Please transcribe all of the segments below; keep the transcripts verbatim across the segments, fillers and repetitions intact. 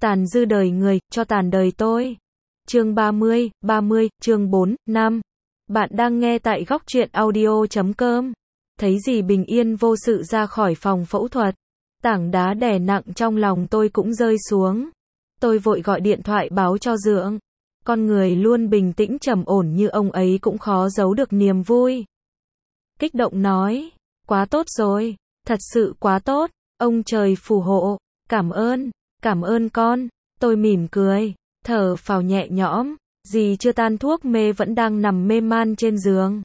Tàn dư đời người, cho tàn đời tôi. Chương ba mươi, ba mươi, chương bốn, năm. Bạn đang nghe tại góc truyện audio chấm com. Thấy dì bình yên vô sự ra khỏi phòng phẫu thuật. Tảng đá đè nặng trong lòng tôi cũng rơi xuống. Tôi vội gọi điện thoại báo cho Dượng. Con người luôn bình tĩnh trầm ổn như ông ấy cũng khó giấu được niềm vui. Kích động nói, quá tốt rồi, thật sự quá tốt, ông trời phù hộ, cảm ơn, cảm ơn con. Tôi mỉm cười, thở phào nhẹ nhõm, dì chưa tan thuốc mê vẫn đang nằm mê man trên giường.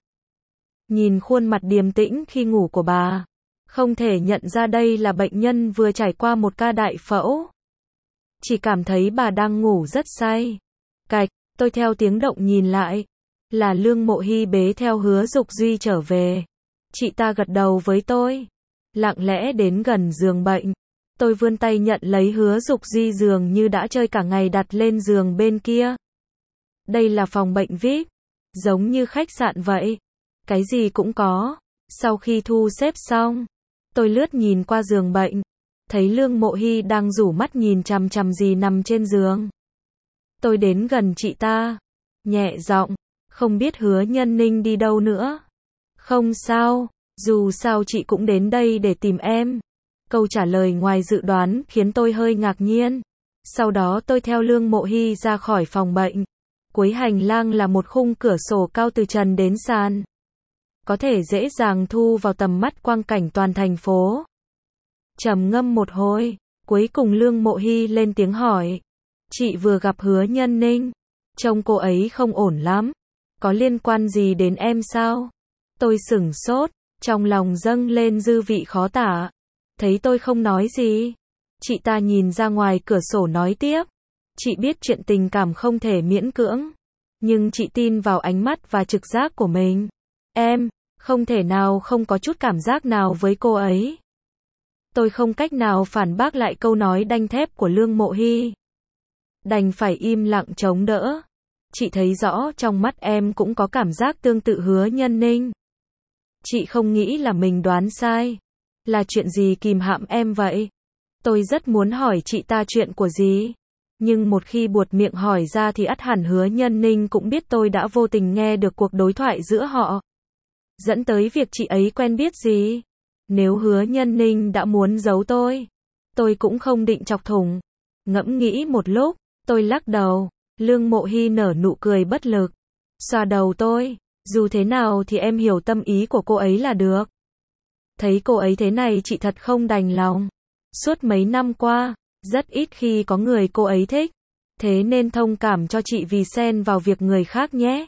Nhìn khuôn mặt điềm tĩnh khi ngủ của bà, không thể nhận ra đây là bệnh nhân vừa trải qua một ca đại phẫu. Chỉ cảm thấy bà đang ngủ rất say. Cạch, tôi theo tiếng động nhìn lại, là Lương Mộ Hy bế theo Hứa Dục Duy trở về. Chị ta gật đầu với tôi, lặng lẽ đến gần giường bệnh. Tôi vươn tay nhận lấy Hứa Dục Duy dường như đã chơi cả ngày đặt lên giường bên kia. Đây là phòng bệnh vi ai pi, giống như khách sạn vậy. Cái gì cũng có. Sau khi thu xếp xong, tôi lướt nhìn qua giường bệnh, thấy Lương Mộ Hy đang rủ mắt nhìn chằm chằm dì nằm trên giường. Tôi đến gần chị ta, nhẹ giọng, không biết Hứa Nhân Ninh đi đâu nữa. Không sao, dù sao chị cũng đến đây để tìm em. Câu trả lời ngoài dự đoán khiến tôi hơi ngạc nhiên. Sau đó tôi theo Lương Mộ Hy ra khỏi phòng bệnh. Cuối hành lang là một khung cửa sổ cao từ trần đến sàn. Có thể dễ dàng thu vào tầm mắt quang cảnh toàn thành phố. Trầm ngâm một hồi, cuối cùng Lương Mộ Hy lên tiếng hỏi. Chị vừa gặp Hứa Nhân Ninh, trông cô ấy không ổn lắm. Có liên quan gì đến em sao? Tôi sửng sốt, trong lòng dâng lên dư vị khó tả. Thấy tôi không nói gì, chị ta nhìn ra ngoài cửa sổ nói tiếp. Chị biết chuyện tình cảm không thể miễn cưỡng, nhưng chị tin vào ánh mắt và trực giác của mình. Em, không thể nào không có chút cảm giác nào với cô ấy. Tôi không cách nào phản bác lại câu nói đanh thép của Lương Mộ Hy. Đành phải im lặng chống đỡ. Chị thấy rõ trong mắt em cũng có cảm giác tương tự Hứa Nhân Ninh. Chị không nghĩ là mình đoán sai. Là chuyện gì kìm hãm em vậy? Tôi rất muốn hỏi chị ta chuyện của gì. Nhưng một khi buột miệng hỏi ra thì ắt hẳn Hứa Nhân Ninh cũng biết tôi đã vô tình nghe được cuộc đối thoại giữa họ. Dẫn tới việc chị ấy quen biết gì. Nếu Hứa Nhân Ninh đã muốn giấu tôi, tôi cũng không định chọc thủng. Ngẫm nghĩ một lúc, tôi lắc đầu. Lương Mộ Hy nở nụ cười bất lực, xoa đầu tôi. Dù thế nào thì em hiểu tâm ý của cô ấy là được. Thấy cô ấy thế này chị thật không đành lòng. Suốt mấy năm qua, rất ít khi có người cô ấy thích. Thế nên thông cảm cho chị vì xen vào việc người khác nhé.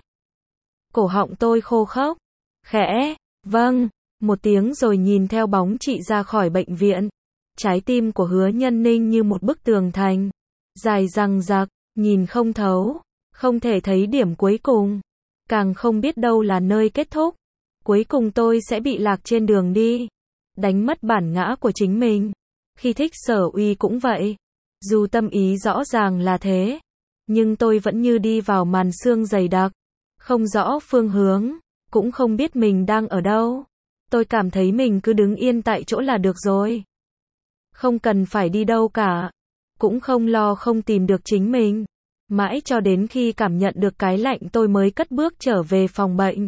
Cổ họng tôi khô khốc. Khẽ, vâng, một tiếng rồi nhìn theo bóng chị ra khỏi bệnh viện. Trái tim của Hứa Nhân Ninh như một bức tường thành. Dài dằng dặc, nhìn không thấu, không thể thấy điểm cuối cùng. Càng không biết đâu là nơi kết thúc. Cuối cùng tôi sẽ bị lạc trên đường đi. Đánh mất bản ngã của chính mình. Khi thích Sở Uy cũng vậy. Dù tâm ý rõ ràng là thế, nhưng tôi vẫn như đi vào màn sương dày đặc. Không rõ phương hướng, cũng không biết mình đang ở đâu. Tôi cảm thấy mình cứ đứng yên tại chỗ là được rồi. Không cần phải đi đâu cả. Cũng không lo không tìm được chính mình. Mãi cho đến khi cảm nhận được cái lạnh tôi mới cất bước trở về phòng bệnh.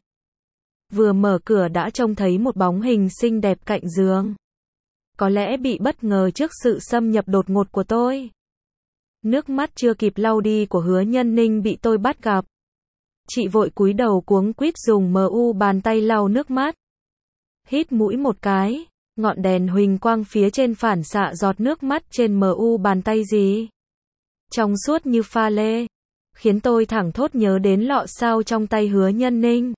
Vừa mở cửa đã trông thấy một bóng hình xinh đẹp cạnh giường. Có lẽ bị bất ngờ trước sự xâm nhập đột ngột của tôi. Nước mắt chưa kịp lau đi của Hứa Nhân Ninh bị tôi bắt gặp. Chị vội cúi đầu cuống quýt dùng mu bàn tay lau nước mắt. Hít mũi một cái, ngọn đèn huỳnh quang phía trên phản xạ giọt nước mắt trên mu bàn tay gì. Trong suốt như pha lê, khiến tôi thẳng thốt nhớ đến lọ sao trong tay Hứa Nhân Ninh.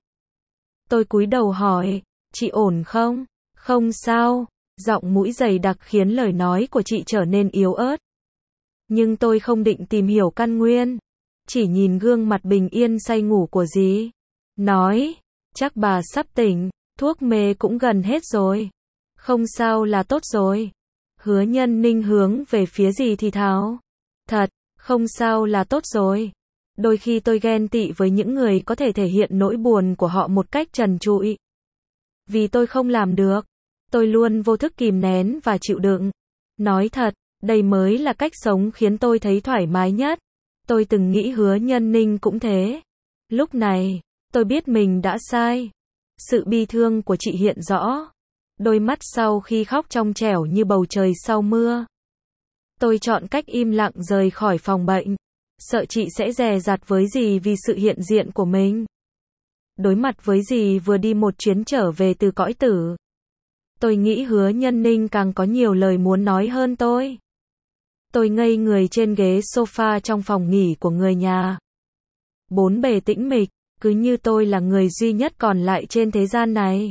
Tôi cúi đầu hỏi, chị ổn không? Không sao, giọng mũi dày đặc khiến lời nói của chị trở nên yếu ớt. Nhưng tôi không định tìm hiểu căn nguyên, chỉ nhìn gương mặt bình yên say ngủ của dì. Nói, chắc bà sắp tỉnh, thuốc mê cũng gần hết rồi. Không sao là tốt rồi. Hứa Nhân Ninh hướng về phía dì thì thào. Thật, không sao là tốt rồi. Đôi khi tôi ghen tị với những người có thể thể hiện nỗi buồn của họ một cách trần trụi. Vì tôi không làm được. Tôi luôn vô thức kìm nén và chịu đựng. Nói thật, Đây mới là cách sống khiến tôi thấy thoải mái nhất. Tôi từng nghĩ Hứa Nhân Ninh cũng thế. Lúc này, tôi biết mình đã sai. Sự bi thương của chị hiện rõ. Đôi mắt sau khi khóc trong trẻo như bầu trời sau mưa. Tôi chọn cách im lặng rời khỏi phòng bệnh. Sợ chị sẽ dè dặt với dì vì sự hiện diện của mình. Đối mặt với dì vừa đi một chuyến trở về từ cõi tử. Tôi nghĩ Hứa Nhân Ninh càng có nhiều lời muốn nói hơn tôi. Tôi ngây người trên ghế sofa trong phòng nghỉ của người nhà. Bốn bề tĩnh mịch, cứ như tôi là người duy nhất còn lại trên thế gian này.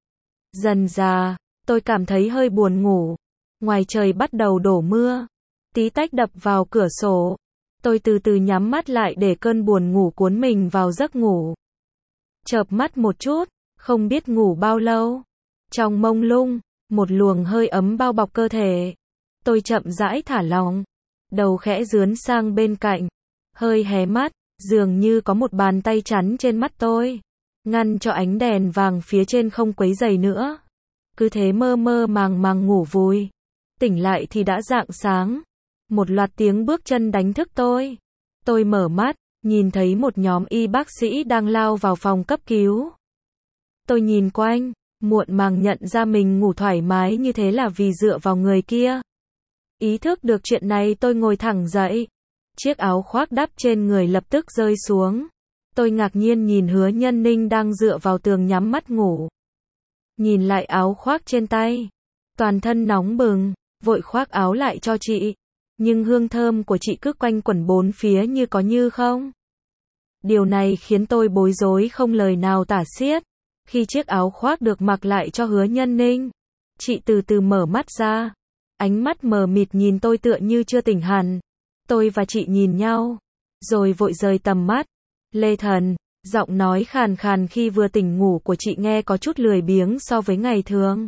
Dần dà, tôi cảm thấy hơi buồn ngủ. Ngoài trời bắt đầu đổ mưa. Tí tách đập vào cửa sổ. Tôi từ từ nhắm mắt lại để cơn buồn ngủ cuốn mình vào giấc ngủ. Chợp mắt một chút, không biết ngủ bao lâu. Trong mông lung, một luồng hơi ấm bao bọc cơ thể. Tôi chậm rãi thả lỏng. Đầu khẽ dướn sang bên cạnh. Hơi hé mắt, dường như có một bàn tay chắn trên mắt tôi. Ngăn cho ánh đèn vàng phía trên không quấy rầy nữa. Cứ thế mơ mơ màng màng ngủ vùi. Tỉnh lại thì đã rạng sáng. Một loạt tiếng bước chân đánh thức tôi. Tôi mở mắt, nhìn thấy một nhóm y bác sĩ đang lao vào phòng cấp cứu. Tôi nhìn quanh, muộn màng nhận ra mình ngủ thoải mái như thế là vì dựa vào người kia. Ý thức được chuyện này tôi ngồi thẳng dậy. Chiếc áo khoác đắp trên người lập tức rơi xuống. Tôi ngạc nhiên nhìn Hứa Nhân Ninh đang dựa vào tường nhắm mắt ngủ. Nhìn lại áo khoác trên tay. Toàn thân nóng bừng, vội khoác áo lại cho chị. Nhưng hương thơm của chị cứ quanh quẩn bốn phía như có như không. Điều này khiến tôi bối rối không lời nào tả xiết. Khi chiếc áo khoác được mặc lại cho Hứa Nhân Ninh, chị từ từ mở mắt ra. Ánh mắt mờ mịt nhìn tôi tựa như chưa tỉnh hẳn. Tôi và chị nhìn nhau, rồi vội rời tầm mắt. Lê Thần, giọng nói khàn khàn khi vừa tỉnh ngủ của chị nghe có chút lười biếng so với ngày thường.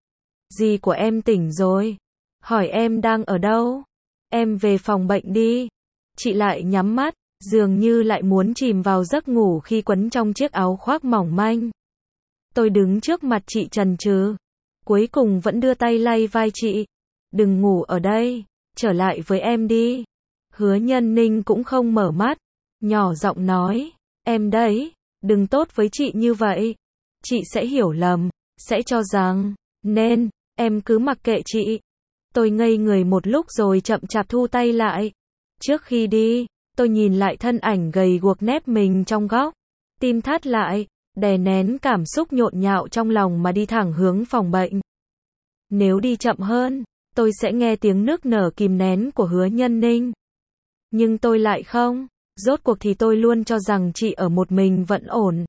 Dì của em tỉnh rồi. Hỏi em đang ở đâu? Em về phòng bệnh đi. Chị lại nhắm mắt, dường như lại muốn chìm vào giấc ngủ khi quấn trong chiếc áo khoác mỏng manh. Tôi đứng trước mặt chị chần chừ. Cuối cùng vẫn đưa tay lay vai chị. Đừng ngủ ở đây, trở lại với em đi. Hứa Nhân Ninh cũng không mở mắt. Nhỏ giọng nói, em đấy, đừng tốt với chị như vậy. Chị sẽ hiểu lầm, sẽ cho rằng, nên, em cứ mặc kệ chị. Tôi ngây người một lúc rồi chậm chạp thu tay lại. Trước khi đi, tôi nhìn lại thân ảnh gầy guộc nép mình trong góc. Tim thắt lại, đè nén cảm xúc nhộn nhạo trong lòng mà đi thẳng hướng phòng bệnh. Nếu đi chậm hơn, tôi sẽ nghe tiếng nức nở kìm nén của Hứa Nhân Ninh. Nhưng tôi lại không. Rốt cuộc thì tôi luôn cho rằng chị ở một mình vẫn ổn.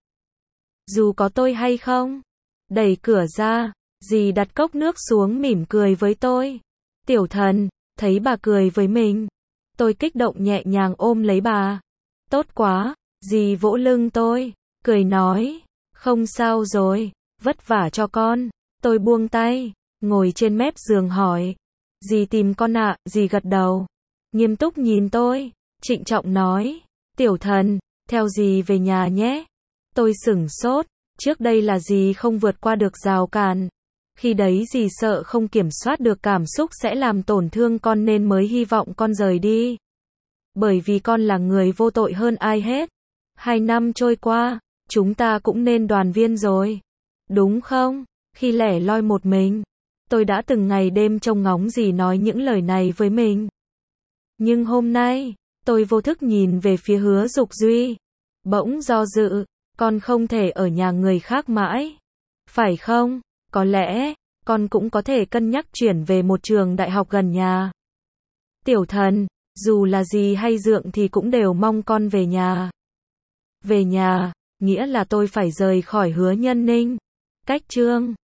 Dù có tôi hay không. Đẩy cửa ra, dì đặt cốc nước xuống mỉm cười với tôi. Tiểu Thần, thấy bà cười với mình. Tôi kích động nhẹ nhàng ôm lấy bà. Tốt quá, dì vỗ lưng tôi, cười nói. Không sao rồi, vất vả cho con. Tôi buông tay, ngồi trên mép giường hỏi. Dì tìm con ạ, dì gật đầu. Nghiêm túc nhìn tôi, trịnh trọng nói. Tiểu Thần, theo dì về nhà nhé. Tôi sửng sốt, trước đây là dì không vượt qua được rào cản. Khi đấy dì sợ không kiểm soát được cảm xúc sẽ làm tổn thương con nên mới hy vọng con rời đi. Bởi vì con là người vô tội hơn ai hết. Hai năm trôi qua, chúng ta cũng nên đoàn viên rồi. Đúng không? Khi lẻ loi một mình, tôi đã từng ngày đêm trông ngóng dì nói những lời này với mình. Nhưng hôm nay, tôi vô thức nhìn về phía Hứa Dục Duy. Bỗng do dự, con không thể ở nhà người khác mãi. Phải không? Có lẽ, con cũng có thể cân nhắc chuyển về một trường đại học gần nhà. Tiểu Thần, dù là gì hay dượng thì cũng đều mong con về nhà. Về nhà, nghĩa là tôi phải rời khỏi Hứa Nhân Ninh. Cách chương